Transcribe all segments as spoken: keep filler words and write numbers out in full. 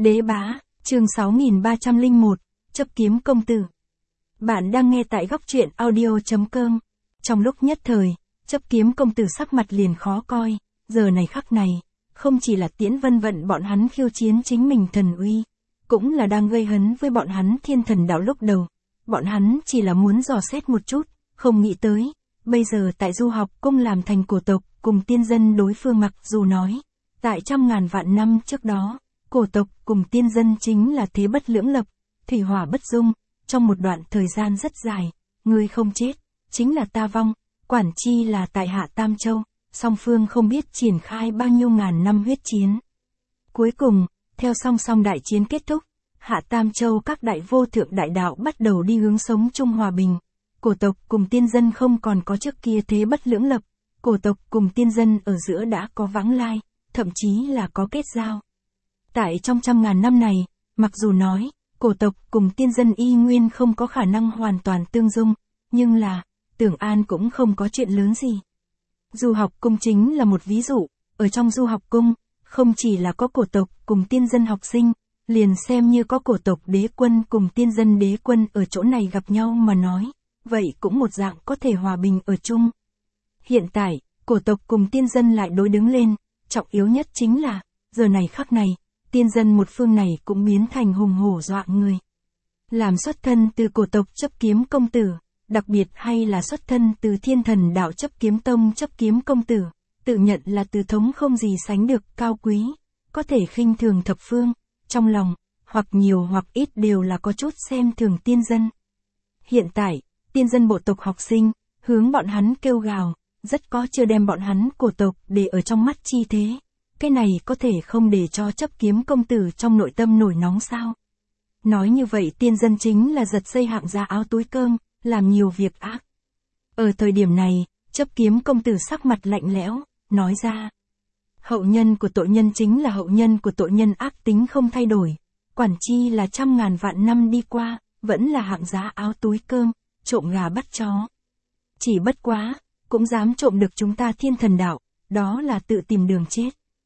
Đế bá, chương sáu nghìn ba trăm lẻ một, chấp kiếm công tử. Bạn đang nghe tại góc truyện audio chấm com. Trong lúc nhất thời, chấp kiếm công tử sắc mặt liền khó coi, giờ này khắc này, không chỉ là Tiễn Vân Vận bọn hắn khiêu chiến chính mình thần uy, cũng là đang gây hấn với bọn hắn Thiên Thần Đạo lúc đầu. Bọn hắn chỉ là muốn dò xét một chút, không nghĩ tới, bây giờ tại Du Học Cung làm thành cổ tộc, cùng tiên dân đối phương mặc dù nói, tại trăm ngàn vạn năm trước đó, cổ tộc cùng tiên dân chính là thế bất lưỡng lập, thủy hỏa bất dung, trong một đoạn thời gian rất dài, ngươi không chết, chính là ta vong, quản chi là tại Hạ Tam Châu, song phương không biết triển khai bao nhiêu ngàn năm huyết chiến. Cuối cùng, theo song song đại chiến kết thúc, Hạ Tam Châu các đại vô thượng đại đạo bắt đầu đi hướng sống chung hòa bình, cổ tộc cùng tiên dân không còn có trước kia thế bất lưỡng lập, cổ tộc cùng tiên dân ở giữa đã có vãng lai, thậm chí là có kết giao. Tại trong trăm ngàn năm này, mặc dù nói, cổ tộc cùng tiên dân y nguyên không có khả năng hoàn toàn tương dung, nhưng là, tưởng an cũng không có chuyện lớn gì. Du Học Cung chính là một ví dụ, ở trong Du Học Cung, không chỉ là có cổ tộc cùng tiên dân học sinh, liền xem như có cổ tộc đế quân cùng tiên dân đế quân ở chỗ này gặp nhau mà nói, vậy cũng một dạng có thể hòa bình ở chung. Hiện tại, cổ tộc cùng tiên dân lại đối đứng lên, trọng yếu nhất chính là, giờ này khắc này, tiên dân một phương này cũng biến thành hùng hổ dọa người. Làm xuất thân từ cổ tộc chấp kiếm công tử, đặc biệt hay là xuất thân từ Thiên Thần Đạo chấp kiếm tông chấp kiếm công tử, tự nhận là từ thống không gì sánh được cao quý, có thể khinh thường thập phương, trong lòng, hoặc nhiều hoặc ít đều là có chút xem thường tiên dân. Hiện tại, tiên dân bộ tộc học sinh, hướng bọn hắn kêu gào, rất có chưa đem bọn hắn cổ tộc để ở trong mắt chi thế. Cái này có thể không để cho chấp kiếm công tử trong nội tâm nổi nóng sao? Nói như vậy tiên dân chính là giật dây hạng ra áo túi cơm, làm nhiều việc ác. Ở thời điểm này, chấp kiếm công tử sắc mặt lạnh lẽo, nói ra. Hậu nhân của tội nhân chính là hậu nhân của tội nhân, ác tính không thay đổi. Quản chi là trăm ngàn vạn năm đi qua, vẫn là hạng giá áo túi cơm, trộm gà bắt chó. Chỉ bất quá, cũng dám trộm được chúng ta Thiên Thần Đạo, đó là tự tìm đường chết.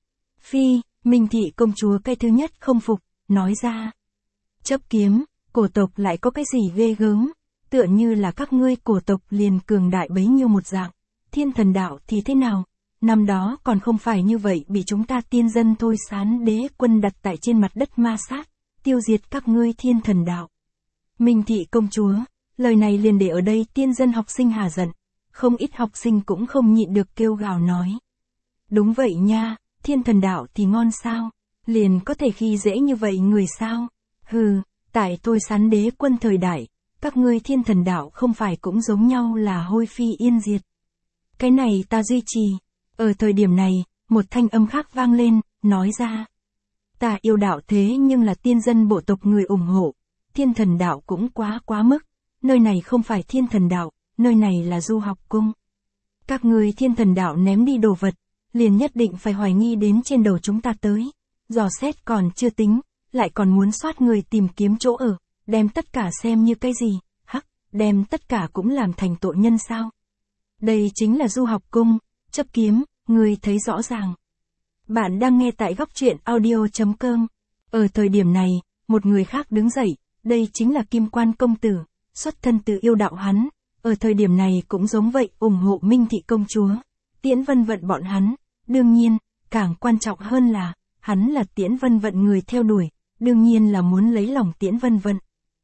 Phi, Minh Thị công chúa cái thứ nhất không phục, nói ra. Chấp kiếm, cổ tộc lại có cái gì ghê gớm, tựa như là các ngươi cổ tộc liền cường đại bấy nhiêu một dạng. Thiên Thần Đạo thì thế nào? Năm đó còn không phải như vậy bị chúng ta tiên dân thôi sán đế quân đặt tại trên mặt đất ma sát, tiêu diệt các ngươi Thiên Thần Đạo. Minh Thị công chúa, lời này liền để ở đây tiên dân học sinh hà giận, không ít học sinh cũng không nhịn được kêu gào nói. Đúng vậy nha. Thiên Thần Đạo thì ngon sao, liền có thể khi dễ như vậy người sao, hừ, tại tôi sán đế quân thời đại, các ngươi Thiên Thần Đạo không phải cũng giống nhau là hôi phi yên diệt. Cái này ta duy trì, ở thời điểm này, một thanh âm khác vang lên, nói ra. Ta yêu đạo thế nhưng là tiên dân bộ tộc người ủng hộ, Thiên Thần Đạo cũng quá quá mức, nơi này không phải Thiên Thần Đạo, nơi này là Du Học Cung. Các ngươi Thiên Thần Đạo ném đi đồ vật, liền nhất định phải hoài nghi đến trên đầu chúng ta tới. Dò xét còn chưa tính, lại còn muốn soát người tìm kiếm chỗ ở, đem tất cả xem như cái gì, hắc, đem tất cả cũng làm thành tội nhân sao. Đây chính là Du Học Cung, chấp kiếm, người thấy rõ ràng. Bạn đang nghe tại góc truyện audio chấm com. Ở thời điểm này, một người khác đứng dậy, đây chính là Kim Quan công tử, xuất thân từ yêu đạo hắn, ở thời điểm này cũng giống vậy ủng hộ Minh Thị công chúa, Tiễn Vân Vận bọn hắn. Đương nhiên, càng quan trọng hơn là, hắn là Tiễn Vân Vận người theo đuổi, đương nhiên là muốn lấy lòng Tiễn Vân Vận.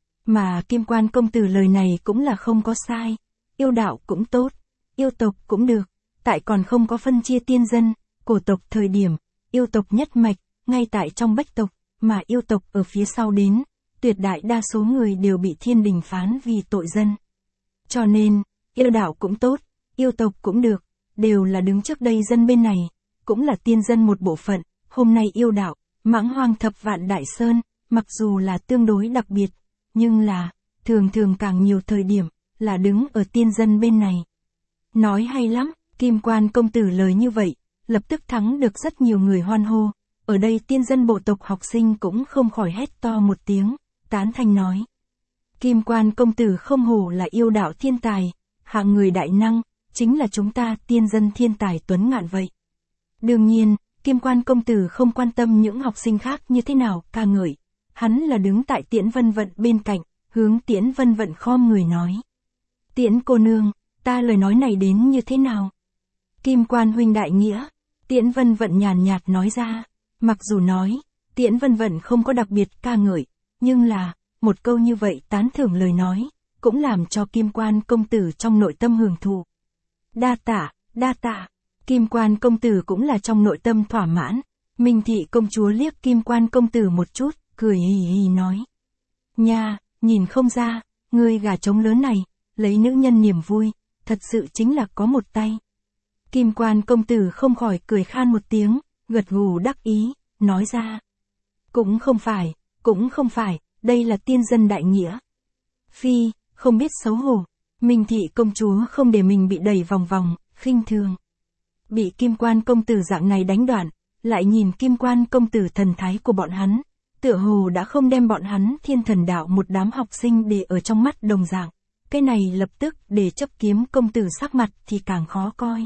Mà Kim Quan công tử lời này cũng là không có sai, yêu đạo cũng tốt, yêu tộc cũng được, tại còn không có phân chia tiên dân, cổ tộc thời điểm, yêu tộc nhất mạch, ngay tại trong bách tộc, mà yêu tộc ở phía sau đến, tuyệt đại đa số người đều bị thiên đình phán vì tội dân. Cho nên, yêu đạo cũng tốt, yêu tộc cũng được, đều là đứng trước đây dân bên này, cũng là tiên dân một bộ phận, hôm nay yêu đạo, mãng hoang thập vạn đại sơn, mặc dù là tương đối đặc biệt, nhưng là, thường thường càng nhiều thời điểm, là đứng ở tiên dân bên này. Nói hay lắm, Kim Quan công tử lời như vậy, lập tức thắng được rất nhiều người hoan hô, ở đây tiên dân bộ tộc học sinh cũng không khỏi hét to một tiếng, tán thành nói. Kim Quan công tử không hổ là yêu đạo thiên tài, hạng người đại năng, chính là chúng ta tiên dân thiên tài tuấn ngạn vậy. Đương nhiên, Kim Quan công tử không quan tâm những học sinh khác như thế nào ca ngợi. Hắn là đứng tại Tiễn Vân Vận bên cạnh, hướng Tiễn Vân Vận khom người nói. Tiễn cô nương, ta lời nói này đến như thế nào? Kim Quan huynh đại nghĩa. Tiễn Vân Vận nhàn nhạt nói ra. Mặc dù nói, Tiễn Vân Vận không có đặc biệt ca ngợi, nhưng là, một câu như vậy tán thưởng lời nói, cũng làm cho Kim Quan công tử trong nội tâm hưởng thụ. Đa tạ, đa tạ. Kim Quan công tử cũng là trong nội tâm thỏa mãn. Minh Thị công chúa liếc Kim Quan công tử một chút, cười hì hì nói. Nha, nhìn không ra, ngươi gà trống lớn này, lấy nữ nhân niềm vui, thật sự chính là có một tay. Kim Quan công tử không khỏi cười khan một tiếng, gật gù đắc ý, nói ra. Cũng không phải, cũng không phải, đây là tiên dân đại nghĩa. Phi, không biết xấu hổ. Minh Thị công chúa không để mình bị đẩy vòng vòng, khinh thường. Bị Kim Quan công tử dạng này đánh đoạn, lại nhìn Kim Quan công tử thần thái của bọn hắn, tựa hồ đã không đem bọn hắn thiên thần đạo một đám học sinh để ở trong mắt đồng dạng. Cái này lập tức để Chấp Kiếm công tử sắc mặt thì càng khó coi.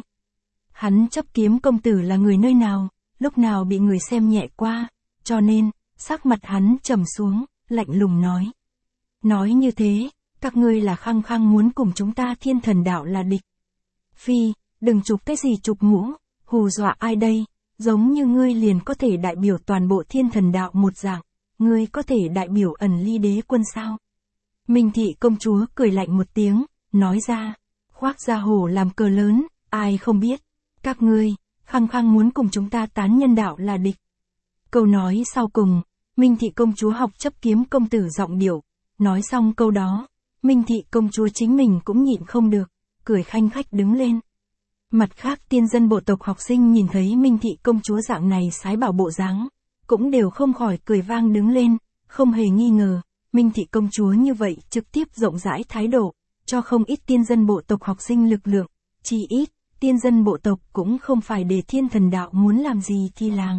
Hắn Chấp Kiếm công tử là người nơi nào, lúc nào bị người xem nhẹ qua, cho nên, sắc mặt hắn trầm xuống, lạnh lùng nói. Nói như thế, các ngươi là khăng khăng muốn cùng chúng ta thiên thần đạo là địch. Phi, đừng chụp cái gì chụp mũ, hù dọa ai đây, giống như ngươi liền có thể đại biểu toàn bộ thiên thần đạo một dạng, ngươi có thể đại biểu ẩn ly đế quân sao? Minh Thị công chúa cười lạnh một tiếng, nói ra, khoác ra hổ làm cờ lớn, ai không biết, các ngươi, khăng khăng muốn cùng chúng ta tán nhân đạo là địch. Câu nói sau cùng, Minh Thị công chúa học Chấp Kiếm công tử giọng điệu, nói xong câu đó, Minh Thị công chúa chính mình cũng nhịn không được, cười khanh khách đứng lên. Mặt khác tiên dân bộ tộc học sinh nhìn thấy Minh Thị công chúa dạng này sái bảo bộ dáng, cũng đều không khỏi cười vang đứng lên, không hề nghi ngờ, Minh Thị công chúa như vậy trực tiếp rộng rãi thái độ, cho không ít tiên dân bộ tộc học sinh lực lượng, chỉ ít, tiên dân bộ tộc cũng không phải để thiên thần đạo muốn làm gì thì làm.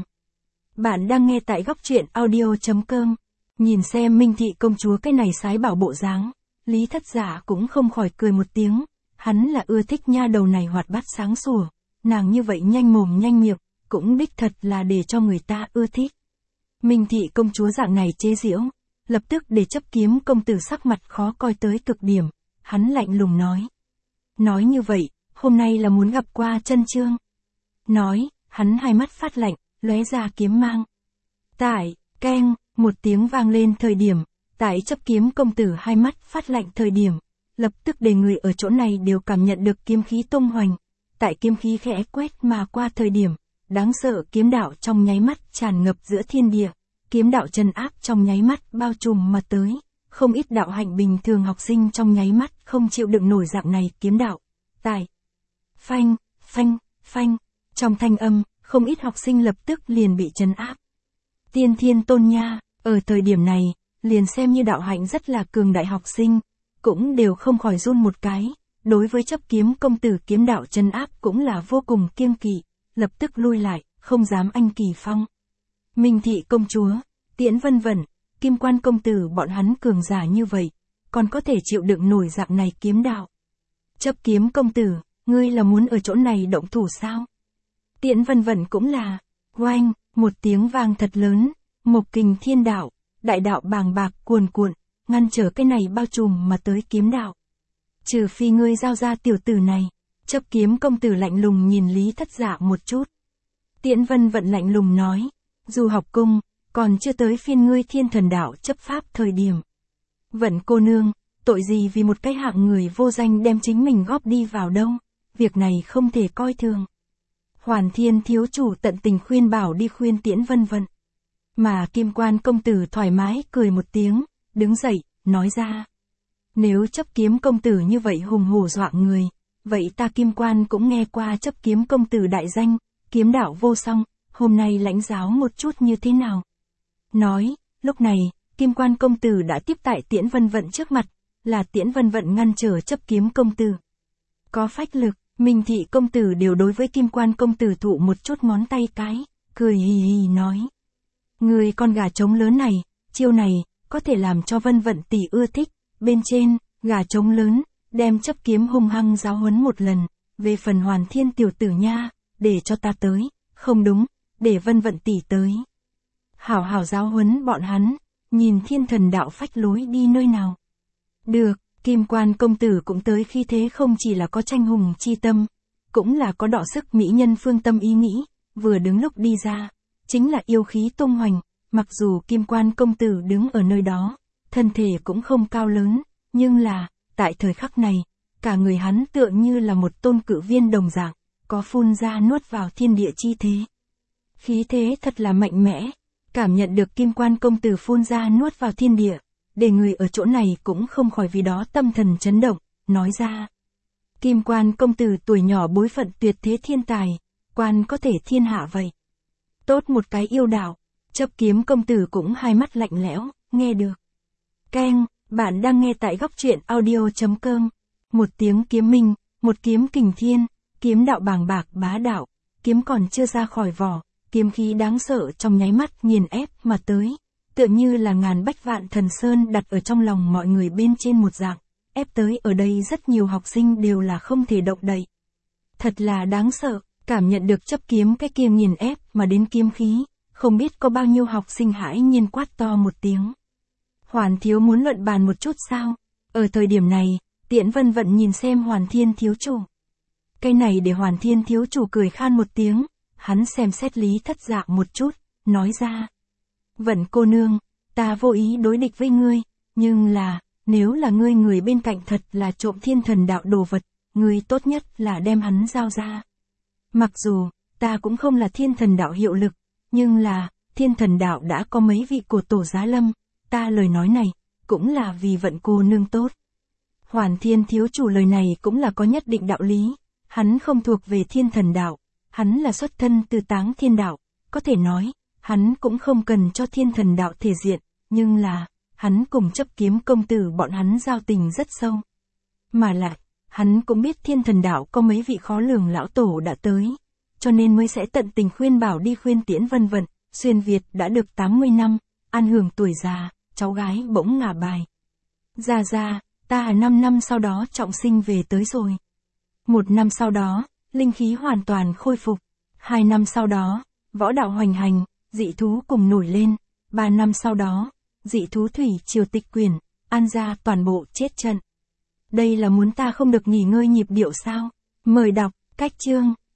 Bạn đang nghe tại góc truyện audio chấm com, nhìn xem Minh Thị công chúa cái này sái bảo bộ dáng, Lý Thất Dạ cũng không khỏi cười một tiếng. Hắn là ưa thích nha đầu này hoạt bát sáng sủa, nàng như vậy nhanh mồm nhanh miệng, cũng đích thật là để cho người ta ưa thích. Minh Thị công chúa dạng này chế giễu, lập tức để Chấp Kiếm công tử sắc mặt khó coi tới cực điểm, hắn lạnh lùng nói. Nói như vậy, hôm nay là muốn gặp qua chân chương. Nói, hắn hai mắt phát lạnh, lóe ra kiếm mang. Tại, keng, một tiếng vang lên thời điểm, tại Chấp Kiếm công tử hai mắt phát lạnh thời điểm. Lập tức để người ở chỗ này đều cảm nhận được kiếm khí tung hoành. Tại kiếm khí khẽ quét mà qua thời điểm, đáng sợ kiếm đạo trong nháy mắt tràn ngập giữa thiên địa. Kiếm đạo trấn áp trong nháy mắt bao trùm mà tới. Không ít đạo hạnh bình thường học sinh trong nháy mắt không chịu đựng nổi dạng này kiếm đạo. Tại, phanh, phanh, phanh, trong thanh âm, không ít học sinh lập tức liền bị trấn áp. Tiên Thiên Tôn nha, ở thời điểm này, liền xem như đạo hạnh rất là cường đại học sinh, cũng đều không khỏi run một cái, đối với Chấp Kiếm công tử kiếm đạo trấn áp cũng là vô cùng kiêng kỵ, lập tức lui lại, không dám anh kỳ phong. Minh Thị công chúa, Tiễn Vân Vận, Kim Quan công tử bọn hắn cường giả như vậy, còn có thể chịu đựng nổi dạng này kiếm đạo. Chấp Kiếm công tử, ngươi là muốn ở chỗ này động thủ sao? Tiễn Vân Vận cũng là, oanh, một tiếng vang thật lớn, Mộc Kình Thiên đạo, đại đạo bàng bạc cuồn cuộn, ngăn trở cái này bao trùm mà tới kiếm đạo. Trừ phi ngươi giao ra tiểu tử này, Chấp Kiếm công tử lạnh lùng nhìn Lý Thất Dạ một chút. Tiễn Vân Vận lạnh lùng nói, dù học cung, còn chưa tới phiên ngươi thiên thần đạo chấp pháp thời điểm. Vận cô nương, tội gì vì một cái hạng người vô danh đem chính mình góp đi vào đâu, việc này không thể coi thường. Hoàn Thiên thiếu chủ tận tình khuyên bảo đi khuyên Tiễn Vân Vận. Mà Kim Quan công tử thoải mái cười một tiếng, đứng dậy, nói ra. Nếu Chấp Kiếm công tử như vậy hùng hổ dọa người, vậy ta Kim Quan cũng nghe qua Chấp Kiếm công tử đại danh, kiếm đạo vô song, hôm nay lãnh giáo một chút như thế nào. Nói, lúc này, Kim Quan công tử đã tiếp tại Tiễn Vân Vận trước mặt, là Tiễn Vân Vận ngăn trở Chấp Kiếm công tử. Có phách lực, Minh Thị công tử đều đối với Kim Quan công tử thụ một chút ngón tay cái, cười hì hì nói. Người con gà trống lớn này, chiêu này, có thể làm cho Vân Vận tỷ ưa thích, bên trên, gà trống lớn, đem Chấp Kiếm hung hăng giáo huấn một lần, về phần Hoàn Thiên tiểu tử nha, để cho ta tới, không đúng, để Vân Vận tỷ tới. Hảo hảo giáo huấn bọn hắn, nhìn thiên thần đạo phách lối đi nơi nào. Được, Kim Quan công tử cũng tới khi thế không chỉ là có tranh hùng chi tâm, cũng là có đọ sức mỹ nhân phương tâm ý nghĩ, vừa đứng lúc đi ra, chính là yêu khí tung hoành, mặc dù Kim Quan công tử đứng ở nơi đó, thân thể cũng không cao lớn, nhưng là, tại thời khắc này, cả người hắn tựa như là một tôn cự viên đồng dạng, có phun ra nuốt vào thiên địa chi thế. Khí thế thật là mạnh mẽ, cảm nhận được Kim Quan công tử phun ra nuốt vào thiên địa, để người ở chỗ này cũng không khỏi vì đó tâm thần chấn động, nói ra. Kim Quan công tử tuổi nhỏ bối phận tuyệt thế thiên tài, quan có thể thiên hạ vậy. Tốt một cái yêu đạo, Chấp Kiếm công tử cũng hai mắt lạnh lẽo, nghe được. Keng, bạn đang nghe tại góc truyện audio.com. Một tiếng kiếm minh, một kiếm kình thiên, kiếm đạo bàng bạc bá đạo, kiếm còn chưa ra khỏi vỏ, kiếm khí đáng sợ trong nháy mắt nghiền ép mà tới, tựa như là ngàn bách vạn thần sơn đặt ở trong lòng mọi người bên trên một dạng, ép tới ở đây rất nhiều học sinh đều là không thể động đậy. Thật là đáng sợ, cảm nhận được chấp kiếm cái kia nghiền ép mà đến kiếm khí, không biết có bao nhiêu học sinh hãi nhiên quát to một tiếng. Hoàn thiếu muốn luận bàn một chút sao? Ở thời điểm này, Tiễn Vân Vận nhìn xem Hoàn Thiên thiếu chủ. Cái này để Hoàn Thiên thiếu chủ cười khan một tiếng, hắn xem xét Lý Thất Dạ một chút, nói ra. Vận cô nương, ta vô ý đối địch với ngươi, nhưng là, nếu là ngươi người bên cạnh thật là trộm thiên thần đạo đồ vật, ngươi tốt nhất là đem hắn giao ra. Mặc dù, ta cũng không là thiên thần đạo hiệu lực, nhưng là, thiên thần đạo đã có mấy vị cổ tổ giá lâm, ta lời nói này, cũng là vì Vận cô nương tốt. Hoàn Thiên thiếu chủ lời này cũng là có nhất định đạo lý, hắn không thuộc về thiên thần đạo, hắn là xuất thân từ Táng Thiên đạo, có thể nói, hắn cũng không cần cho thiên thần đạo thể diện, nhưng là, hắn cùng Chấp Kiếm công tử bọn hắn giao tình rất sâu. Mà lại, hắn cũng biết thiên thần đạo có mấy vị khó lường lão tổ đã tới, cho nên mới sẽ tận tình khuyên bảo đi khuyên Tiễn Vân Vận, xuyên Việt đã được tám mươi năm, an hưởng tuổi già, cháu gái bỗng ngả bài. Ra ra, ta năm năm sau đó trọng sinh về tới rồi. Một năm sau đó, linh khí hoàn toàn khôi phục. Hai năm sau đó, võ đạo hoành hành, dị thú cùng nổi lên. Ba năm sau đó, dị thú thủy triều tịch quyển, An gia toàn bộ chết trận. Đây là muốn ta không được nghỉ ngơi nhịp điệu sao? Mời đọc, cách chương.